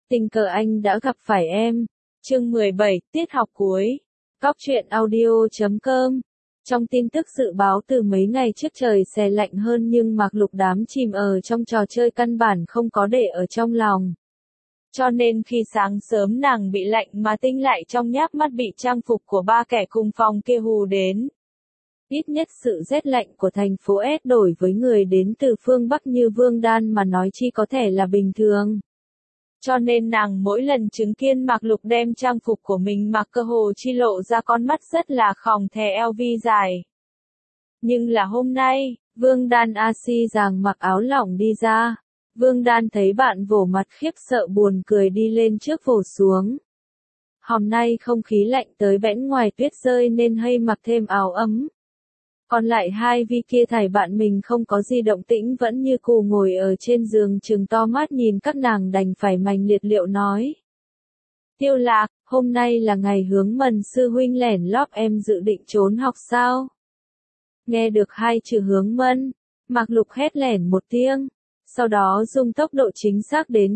Tình cờ anh đã gặp phải em. Chương 17, tiết học cuối. Cóc truyện audio.com. Trong tin tức dự báo từ mấy ngày trước trời se lạnh hơn nhưng Mạc Lục đắm chìm ở trong trò chơi căn bản không có để ở trong lòng. Cho nên khi sáng sớm nàng bị lạnh mà tinh lại trong nháp mắt bị trang phục của ba kẻ cùng phòng kia hù đến. Ít nhất sự rét lạnh của thành phố S đổi với người đến từ phương Bắc như Vương Đan mà nói chi có thể là bình thường. Cho nên nàng mỗi lần chứng kiến Mạc Lục đem trang phục của mình mặc cơ hồ chi lộ ra con mắt rất là khòng thè eo vi dài. Nhưng là hôm nay, Vương Đan dàng mặc áo lỏng đi ra. Vương Đan thấy bạn vỗ mặt khiếp sợ buồn cười đi lên trước vỗ xuống. Hôm nay không khí lạnh tới bẽn ngoài tuyết rơi nên hay mặc thêm áo ấm. Còn lại hai vi kia thảy bạn mình không có gì động tĩnh vẫn như cù ngồi ở trên giường trừng to mắt nhìn các nàng đành phải mành liệt liệu nói. Tiêu Lạc, hôm nay là ngày hướng Mần sư huynh lẻn lót em dự định trốn học sao? Nghe được hai chữ hướng Mân, Mạc Lục hét lẻn một tiếng, sau đó dùng tốc độ chính xác đến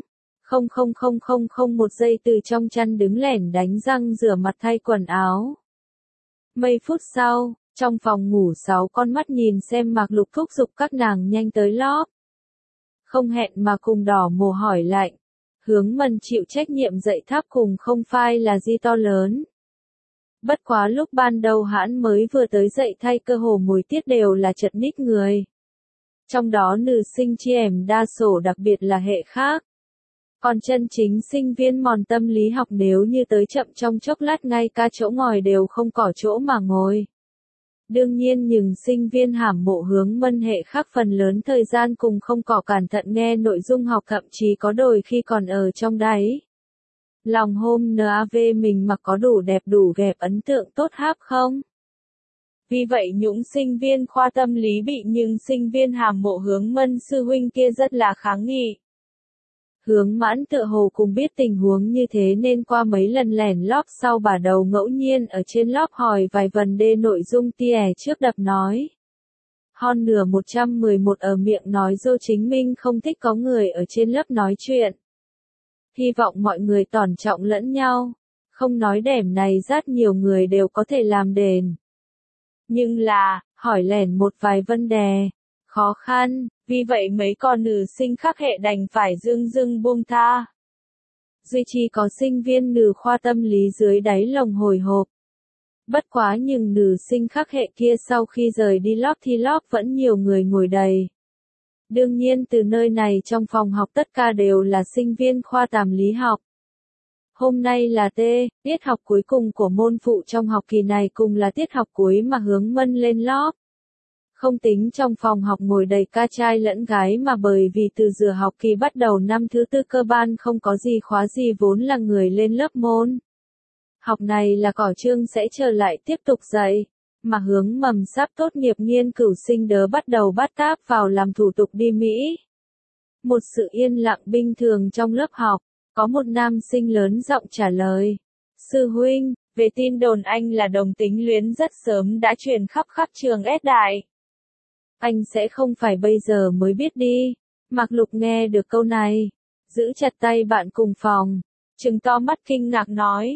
một giây từ trong chăn đứng lẻn đánh răng rửa mặt thay quần áo. Mấy phút sau, trong phòng ngủ 6 con mắt nhìn xem Mạc Lục thúc giục các nàng nhanh tới lóp. Không hẹn mà cùng đỏ mồ hỏi lạnh. Hướng Mân chịu trách nhiệm dạy tháp cùng không phai là gì to lớn. Bất quá lúc ban đầu hãn mới vừa tới dạy thay cơ hồ mỗi tiết đều là chật ních người. Trong đó nữ sinh chiếm đa số đặc biệt là hệ khác. Còn chân chính sinh viên mòn tâm lý học nếu như tới chậm trong chốc lát ngay cả chỗ ngồi đều không có chỗ mà ngồi. Đương nhiên nhưng sinh viên hàm mộ hướng Mân hệ khác phần lớn thời gian cùng không có cẩn thận nghe nội dung học thậm chí có đôi khi còn ở trong đáy. Lòng hôm NAV mình mặc có đủ đẹp đủ ghẹp ấn tượng tốt háp không? Vì vậy những sinh viên khoa tâm lý bị nhưng sinh viên hàm mộ hướng Mân sư huynh kia rất là kháng nghị. Hướng Mãn tựa hồ cũng biết tình huống như thế nên qua mấy lần lẻn lóp sau bà đầu ngẫu nhiên ở trên lóp hỏi vài vấn đề nội dung tia trước đập nói. Hon nửa 111 ở miệng nói dô chính minh không thích có người ở trên lớp nói chuyện. Hy vọng mọi người tôn trọng lẫn nhau, không nói đẻm này rất nhiều người đều có thể làm đền. Nhưng là, hỏi lẻn một vài vấn đề, khó khăn. Vì vậy mấy con nữ sinh khác hệ đành phải dưng buông tha. Duy chỉ có sinh viên nữ khoa tâm lý dưới đáy lòng hồi hộp. Bất quá nhưng nữ sinh khác hệ kia sau khi rời đi lóp thì lóp vẫn nhiều người ngồi đầy. Đương nhiên từ nơi này trong phòng học tất cả đều là sinh viên khoa tâm lý học. Hôm nay là tiết học cuối cùng của môn phụ trong học kỳ này cùng là tiết học cuối mà hướng Mân lên lóp. Không tính trong phòng học ngồi đầy ca trai lẫn gái mà bởi vì từ giữa học kỳ bắt đầu năm thứ tư cơ bản không có gì khóa gì vốn là người lên lớp môn. Học này là cỏ chương sẽ trở lại tiếp tục dạy, mà hướng mầm sắp tốt nghiệp nghiên cửu sinh đớ bắt đầu bắt táp vào làm thủ tục đi Mỹ. Một sự yên lặng bình thường trong lớp học, có một nam sinh lớn giọng trả lời. Sư huynh, về tin đồn anh là đồng tính luyến rất sớm đã truyền khắp trường S đại. Anh sẽ không phải bây giờ mới biết đi. Mạc Lục nghe được câu này, giữ chặt tay bạn cùng phòng, trừng to mắt kinh ngạc nói.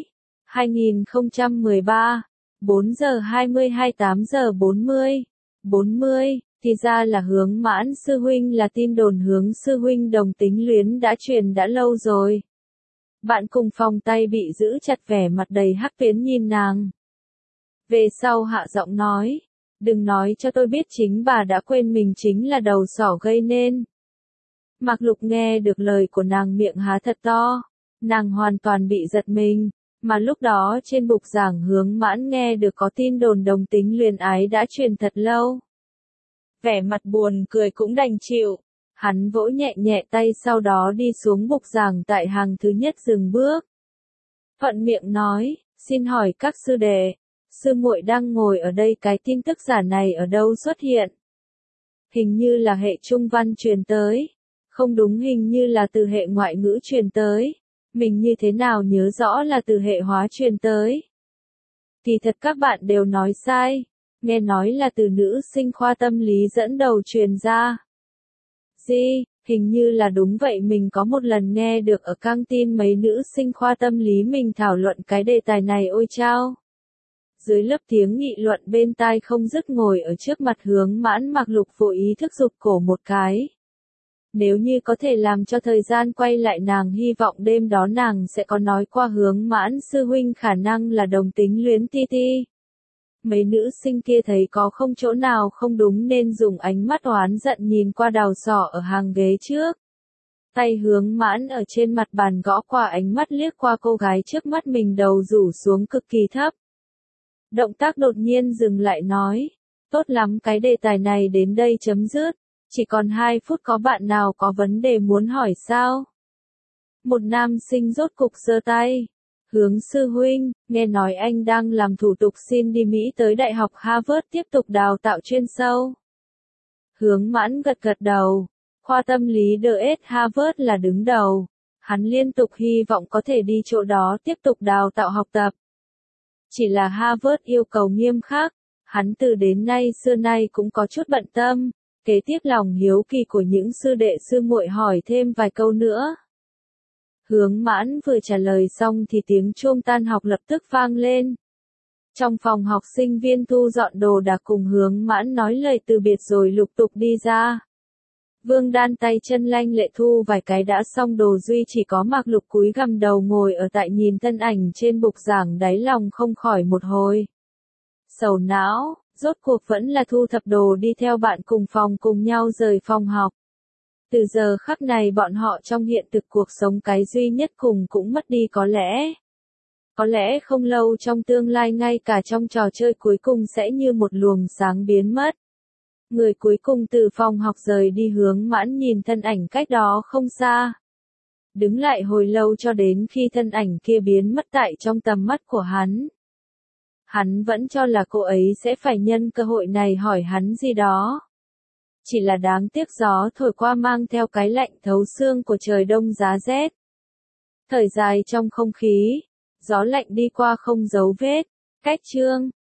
2013, 4 giờ 22 8 giờ 40, thì ra là hướng Mãn sư huynh là tin đồn hướng sư huynh đồng tính luyến đã truyền đã lâu rồi. Bạn cùng phòng tay bị giữ chặt vẻ mặt đầy hắc tuyến nhìn nàng. Về sau hạ giọng nói. Đừng nói cho tôi biết chính bà đã quên mình chính là đầu sỏ gây nên. Mạc Lục nghe được lời của nàng miệng há thật to. Nàng hoàn toàn bị giật mình. Mà lúc đó trên bục giảng hướng Mãn nghe được có tin đồn đồng tính luyến ái đã truyền thật lâu. Vẻ mặt buồn cười cũng đành chịu. Hắn vỗ nhẹ nhẹ tay sau đó đi xuống bục giảng tại hàng thứ nhất dừng bước. Thuận miệng nói, xin hỏi các sư đệ. Sư muội đang ngồi ở đây cái tin tức giả này ở đâu xuất hiện? Hình như là hệ trung văn truyền tới. Không đúng hình như là từ hệ ngoại ngữ truyền tới. Mình như thế nào nhớ rõ là từ hệ hóa truyền tới. Thì thật các bạn đều nói sai. Nghe nói là từ nữ sinh khoa tâm lý dẫn đầu truyền ra. Gì? Hình như là đúng vậy, mình có một lần nghe được ở căng tin mấy nữ sinh khoa tâm lý mình thảo luận cái đề tài này, ôi chao. Dưới lớp tiếng nghị luận bên tai không dứt, ngồi ở trước mặt Hướng Mãn, Mạc Lục vô ý thức giục cổ một cái. Nếu như có thể làm cho thời gian quay lại, nàng hy vọng đêm đó nàng sẽ có nói qua Hướng Mãn sư huynh khả năng là đồng tính luyến ti ti. Mấy nữ sinh kia thấy có không chỗ nào không đúng nên dùng ánh mắt oán giận nhìn qua Đào Sỏ ở hàng ghế trước. Tay Hướng Mãn ở trên mặt bàn gõ qua, ánh mắt liếc qua cô gái trước mắt mình, đầu rủ xuống cực kỳ thấp. Động tác đột nhiên dừng lại, nói, tốt lắm, cái đề tài này đến đây chấm dứt, chỉ còn 2 phút, có bạn nào có vấn đề muốn hỏi sao? Một nam sinh rốt cục giơ tay. Hướng sư huynh, nghe nói anh đang làm thủ tục xin đi Mỹ tới Đại học Harvard tiếp tục đào tạo chuyên sâu. Hướng Mãn gật gật đầu, khoa tâm lý DS Harvard là đứng đầu, hắn liên tục hy vọng có thể đi chỗ đó tiếp tục đào tạo học tập. Chỉ là Harvard yêu cầu nghiêm khắc, hắn từ đến nay xưa nay cũng có chút bận tâm, kế tiếp lòng hiếu kỳ của những sư đệ sư muội hỏi thêm vài câu nữa. Hướng Mãn vừa trả lời xong thì tiếng chuông tan học lập tức vang lên. Trong phòng học, sinh viên thu dọn đồ đạc cùng Hướng Mãn nói lời từ biệt rồi lục tục đi ra. Vương Đan tay chân lanh lẹ thu vài cái đã xong đồ, duy chỉ có Mạc Lục cúi gằm đầu ngồi ở tại, nhìn thân ảnh trên bục giảng, đáy lòng không khỏi một hồi sầu não, rốt cuộc vẫn là thu thập đồ đi theo bạn cùng phòng cùng nhau rời phòng học. Từ giờ khắc này bọn họ trong hiện thực cuộc sống cái duy nhất cùng cũng mất đi, có lẽ không lâu trong tương lai ngay cả trong trò chơi cuối cùng sẽ như một luồng sáng biến mất. Người cuối cùng từ phòng học rời đi, Hướng Mãn nhìn thân ảnh cách đó không xa. Đứng lại hồi lâu cho đến khi thân ảnh kia biến mất tại trong tầm mắt của hắn. Hắn vẫn cho là cô ấy sẽ phải nhân cơ hội này hỏi hắn gì đó. Chỉ là đáng tiếc gió thổi qua mang theo cái lạnh thấu xương của trời đông giá rét. Thời dài trong không khí, gió lạnh đi qua không dấu vết. Cách chương